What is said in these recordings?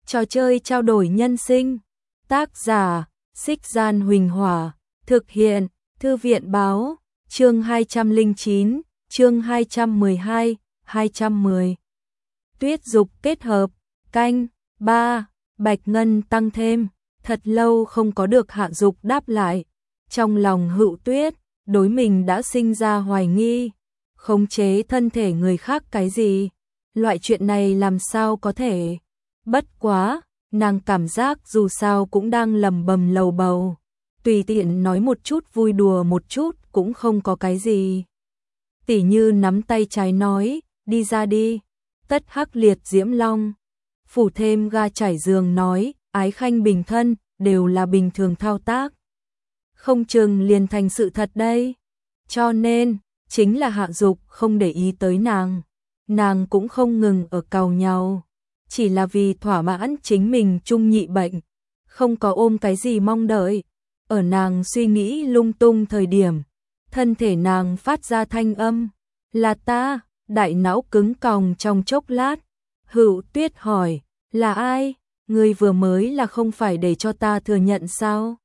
Trò chơi trao đổi nhân sinh. Tác giả: Xích Gian Huỳnh Hỏa. Thực hiện: Thư viện báo. Chương 209, chương 212, 210. Tuyết dục kết hợp. Canh 3. Bạch Ngân tăng thêm. Thật lâu không có được Hạ Dục đáp lại. Trong lòng Hữu Tuyết, đối mình đã sinh ra hoài nghi. Khống chế thân thể người khác cái gì? Loại chuyện này làm sao có thể? Bất quá, nàng cảm giác dù sao cũng đang lầm bầm lầu bầu. Tùy tiện nói một chút vui đùa một chút cũng không có cái gì. Tỉ như nắm tay trái nói, đi ra đi. Tất Hắc liệt diễm long. Phủ thêm ga trải giường nói, ái khanh bình thân, đều là bình thường thao tác. Không chừng liền thành sự thật đây. Cho nên, chính là Hạ Dục không để ý tới nàng. Nàng cũng không ngừng ở càu nhau. Chỉ là vì thỏa mãn chính mình trung nhị bệnh. Không có ôm cái gì mong đợi. Ở nàng suy nghĩ lung tung thời điểm. Thân thể nàng phát ra thanh âm. Là ta, đại não cứng còng trong chốc lát. Hữu Tuyết hỏi, là ai? Người vừa mới là không phải để cho ta thừa nhận sao?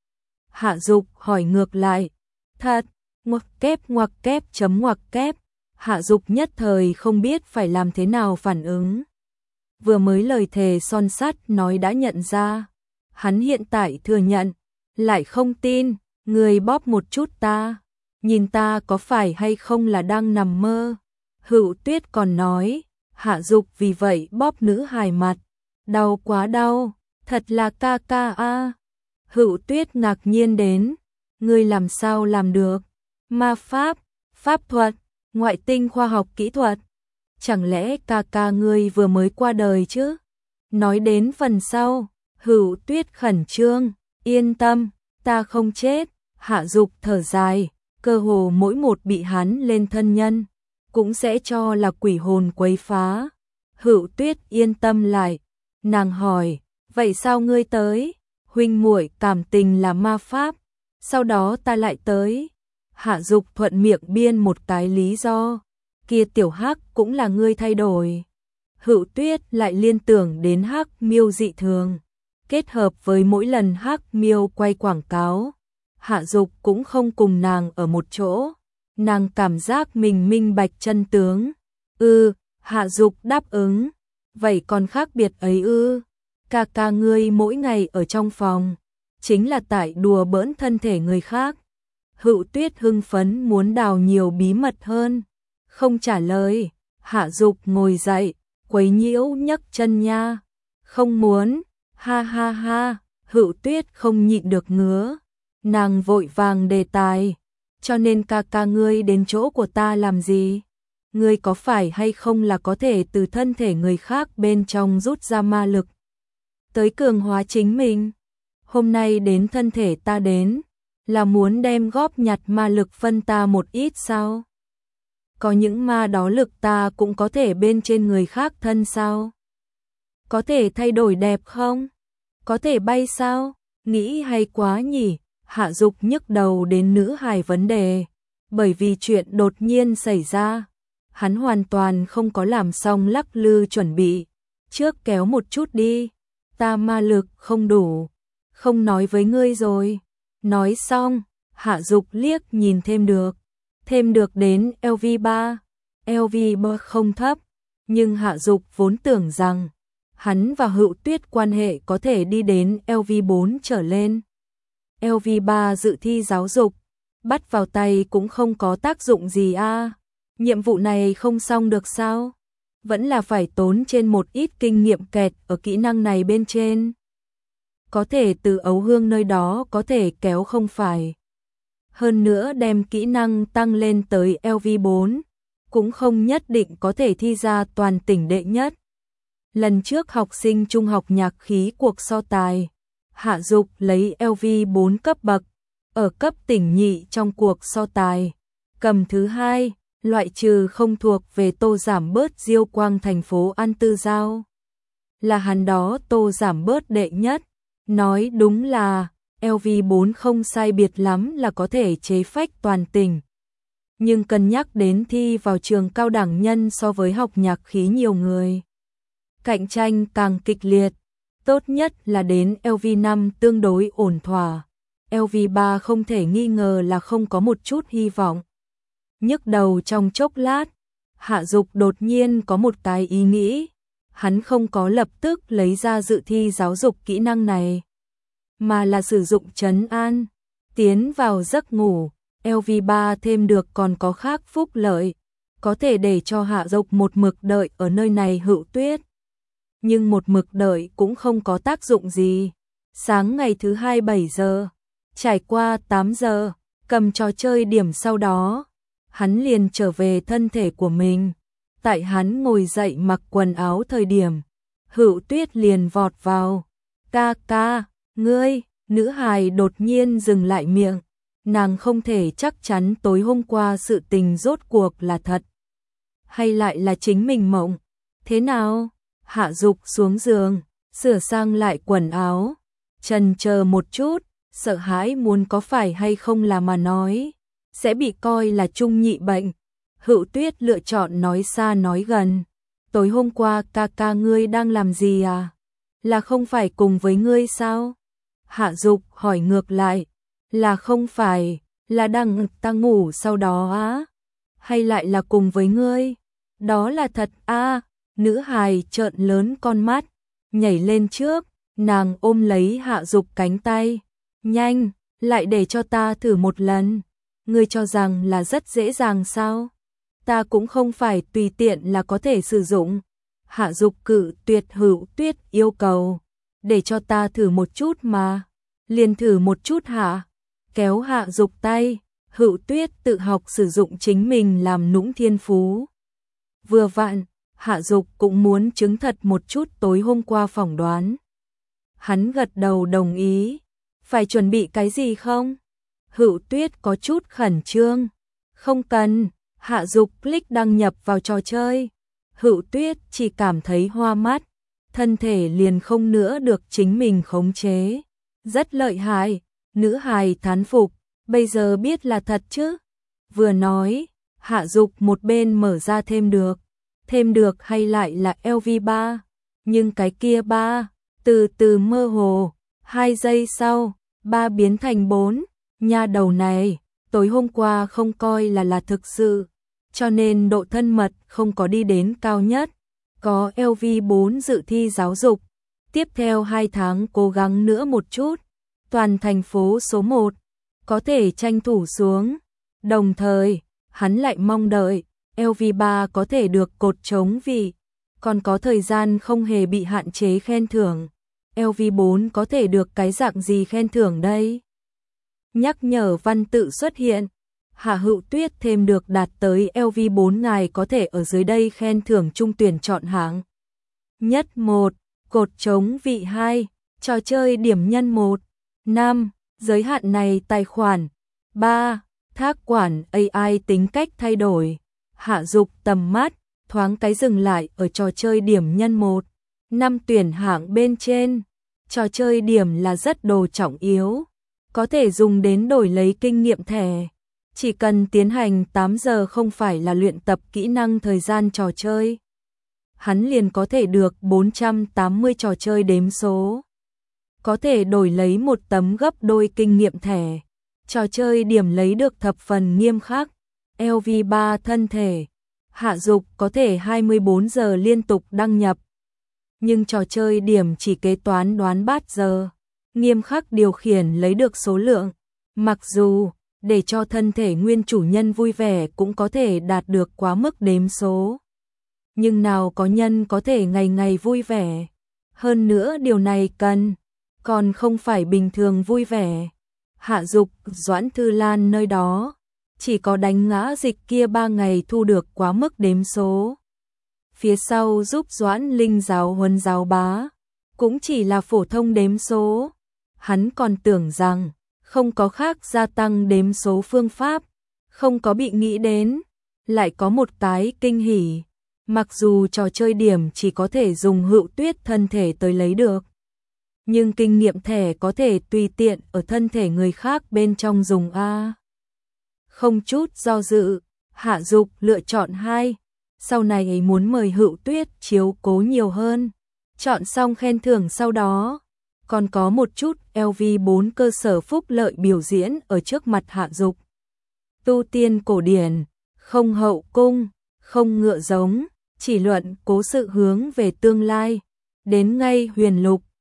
Hạ Dục hỏi ngược lại. Thật, ngoặc kép chấm ngoặc kép. Hạ Dục nhất thời không biết phải làm thế nào phản ứng. Vừa mới lời thề son sắt nói đã nhận ra. Hắn hiện tại thừa nhận, lại không tin, người bóp một chút ta. Nhìn ta có phải hay không là đang nằm mơ. Hữu Tuyết còn nói, Hạ Dục vì vậy bóp nữ hài mặt. Đau quá đau, thật là ca ca a. Hữu Tuyết ngạc nhiên đến, ngươi làm sao làm được? Ma pháp, pháp thuật, ngoại tinh khoa học kỹ thuật. Chẳng lẽ ca ca ngươi vừa mới qua đời chứ? Nói đến phần sau, Hữu Tuyết khẩn trương, yên tâm, ta không chết. Hạ Dục thở dài, cơ hồ mỗi một bị hắn lên thân nhân, cũng sẽ cho là quỷ hồn quấy phá. Hữu Tuyết yên tâm lại, nàng hỏi, vậy sao ngươi tới? Huynh muội cảm tình là ma pháp, sau đó ta lại tới. Hạ Dục thuận miệng biên một cái lý do, kia tiểu Hắc cũng là ngươi thay đổi. Hữu Tuyết lại liên tưởng đến Hắc Miêu dị thường, kết hợp với mỗi lần Hắc Miêu quay quảng cáo, Hạ Dục cũng không cùng nàng ở một chỗ. Nàng cảm giác mình minh bạch chân tướng. Hạ Dục đáp ứng. Vậy còn khác biệt ấy ư? Ca ca ngươi mỗi ngày ở trong phòng, chính là tại đùa bỡn thân thể người khác. Hữu Tuyết hưng phấn muốn đào nhiều bí mật hơn. Không trả lời. Hạ Dục ngồi dậy, quấy nhiễu nhấc chân nha. Không muốn. Ha ha ha. Hữu Tuyết không nhịn được ngứa. Nàng vội vàng đề tài. Cho nên ca ca ngươi đến chỗ của ta làm gì? Ngươi có phải hay không là có thể từ thân thể người khác bên trong rút ra ma lực, tới cường hóa chính mình? Hôm nay đến thân thể ta đến, là muốn đem góp nhặt ma lực phân ta một ít sao? Có những ma đó lực ta cũng có thể bên trên người khác thân sao? Có thể thay đổi đẹp không? Có thể bay sao? Nghĩ hay quá nhỉ? Hạ Dục nhức đầu đến nữ hài vấn đề, bởi vì chuyện đột nhiên xảy ra. Hắn hoàn toàn không có làm xong lắc lư chuẩn bị. Trước kéo một chút đi, ta ma lực không đủ. Không nói với ngươi rồi. Nói xong, Hạ Dục liếc nhìn thêm được đến LV3. LV3 không thấp, nhưng Hạ Dục vốn tưởng rằng hắn và Hữu Tuyết quan hệ có thể đi đến LV4 trở lên. LV3 dự thi giáo dục, bắt vào tay cũng không có tác dụng gì a. Nhiệm vụ này không xong được sao? Vẫn là phải tốn trên một ít kinh nghiệm kẹt ở kỹ năng này bên trên. Có thể từ ấu hương nơi đó có thể kéo không phải. Hơn nữa đem kỹ năng tăng lên tới LV4, cũng không nhất định có thể thi ra toàn tỉnh đệ nhất. Lần trước học sinh trung học nhạc khí cuộc so tài, Hạ Dục lấy LV4 cấp bậc, ở cấp tỉnh nhị trong cuộc so tài, cầm thứ 2, loại trừ không thuộc về Tô Giảm Bớt Diêu Quang thành phố An Tư Giao. Là hắn đó Tô Giảm Bớt đệ nhất, nói đúng là LV4 không sai biệt lắm là có thể chế phách toàn tỉnh. Nhưng cân nhắc đến thi vào trường cao đẳng nhân so với học nhạc khí nhiều người, cạnh tranh càng kịch liệt, Tốt nhất là đến LV5 tương đối ổn thỏa. LV3 không thể nghi ngờ là không có một chút hy vọng. Nhức đầu trong chốc lát, Hạ Dục đột nhiên có một cái ý nghĩ. Hắn không có lập tức lấy ra dự thi giáo dục kỹ năng này, mà là sử dụng trấn an, tiến vào giấc ngủ. LV3 thêm được còn có khác phúc lợi, có thể để cho Hạ Dục một mực đợi ở nơi này Hữu Tuyết. Nhưng một mực đợi cũng không có tác dụng gì. Sáng ngày thứ hai 7 giờ, trải qua 8 giờ, cầm trò chơi điểm sau đó, hắn liền trở về thân thể của mình. Tại hắn ngồi dậy mặc quần áo thời điểm, Hữu Tuyết liền vọt vào. Ca ca, ngươi, nữ hài đột nhiên dừng lại miệng. Nàng không thể chắc chắn tối hôm qua sự tình rốt cuộc là thật, hay lại là chính mình mộng. Thế nào? Hạ Dục xuống giường, sửa sang lại quần áo, chần chờ một chút, sợ hãi muốn có phải hay không là mà nói, sẽ bị coi là trung nhị bệnh. Hữu Tuyết lựa chọn nói xa nói gần. Tối hôm qua ca ca ngươi đang làm gì à? Là không phải cùng với ngươi sao? Hạ Dục hỏi ngược lại. Là không phải, là đang ta ngủ sau đó á? Hay lại là cùng với ngươi? Đó là thật a. Nữ hài trợn lớn con mắt, nhảy lên trước, nàng ôm lấy Hạ Dục cánh tay. Nhanh, lại để cho ta thử một lần. Ngươi cho rằng là rất dễ dàng sao? Ta cũng không phải tùy tiện là có thể sử dụng. Hạ Dục cự tuyệt Hữu Tuyết yêu cầu. Để cho ta thử một chút mà. Liền thử một chút hả? Kéo Hạ Dục tay, Hữu Tuyết tự học sử dụng chính mình làm nũng thiên phú. Vừa vặn, Hạ Dục cũng muốn chứng thật một chút tối hôm qua phỏng đoán. Hắn gật đầu đồng ý. Phải chuẩn bị cái gì không? Hữu Tuyết có chút khẩn trương. Không cần. Hạ Dục click đăng nhập vào trò chơi. Hữu Tuyết chỉ cảm thấy hoa mắt, thân thể liền không nữa được chính mình khống chế. Rất lợi hại, nữ hài thán phục, bây giờ biết là thật chứ? Vừa nói, Hạ Dục một bên mở ra thêm được hay lại là LV3, nhưng cái kia 3, từ từ mơ hồ, 2 giây sau, 3 biến thành 4, nha đầu này, tối hôm qua không coi là thực sự, cho nên độ thân mật không có đi đến cao nhất, có LV4 dự thi giáo dục, tiếp theo 2 tháng cố gắng nữa một chút, toàn thành phố số 1, có thể tranh thủ xuống, đồng thời, hắn lại mong đợi, LV3 có thể được cột trống vị, còn có thời gian không hề bị hạn chế khen thưởng, LV4 có thể được cái dạng gì khen thưởng đây? Nhắc nhở văn tự xuất hiện. Hạ Hữu Tuyết thêm được đạt tới LV4 ngài có thể ở dưới đây khen thưởng trung tuyển chọn hạng. Nhất 1, cột trống vị 2, trò chơi điểm nhân 1, 5, giới hạn này tài khoản, 3, thác quản AI tính cách thay đổi. Hạ Dục tầm mắt, thoáng cái dừng lại ở trò chơi điểm nhân 1, 5 tuyển hạng bên trên. Trò chơi điểm là rất đồ trọng yếu, có thể dùng đến đổi lấy kinh nghiệm thẻ. Chỉ cần tiến hành 8 giờ không phải là luyện tập kỹ năng thời gian trò chơi, hắn liền có thể được 480 trò chơi đếm số. Có thể đổi lấy một tấm gấp đôi kinh nghiệm thẻ. Trò chơi điểm lấy được thập phần nghiêm khắc. LV3 thân thể. Hạ Dục có thể 24 giờ liên tục đăng nhập. Nhưng trò chơi điểm chỉ kế toán đoán bát giờ. Nghiêm khắc điều khiển lấy được số lượng. Mặc dù để cho thân thể nguyên chủ nhân vui vẻ cũng có thể đạt được quá mức đếm số. Nhưng nào có nhân có thể ngày ngày vui vẻ. Hơn nữa điều này còn không phải bình thường vui vẻ. Hạ Dục, Doãn Thư Lan nơi đó, chỉ có đánh ngã dịch kia 3 ngày thu được quá mức đếm số. Phía sau giúp Doãn Linh giáo huấn giáo bá, cũng chỉ là phổ thông đếm số. Hắn còn tưởng rằng không có khác gia tăng đếm số phương pháp, không có bị nghĩ đến, lại có một cái kinh hỉ. Mặc dù trò chơi điểm chỉ có thể dùng Hữu Tuyết thân thể tới lấy được, nhưng kinh nghiệm thẻ có thể tùy tiện ở thân thể người khác bên trong dùng a. Không chút do dự, Hạ Dục lựa chọn 2, sau này muốn mời Hữu Tuyết chiếu cố nhiều hơn, Chọn xong khen thưởng sau đó, còn có một chút LV4 cơ sở phúc lợi biểu diễn ở trước mặt Hạ Dục. Tu tiên cổ điển, không hậu cung, không ngựa giống, chỉ luận cố sự hướng về tương lai. Đến ngay huyền lục,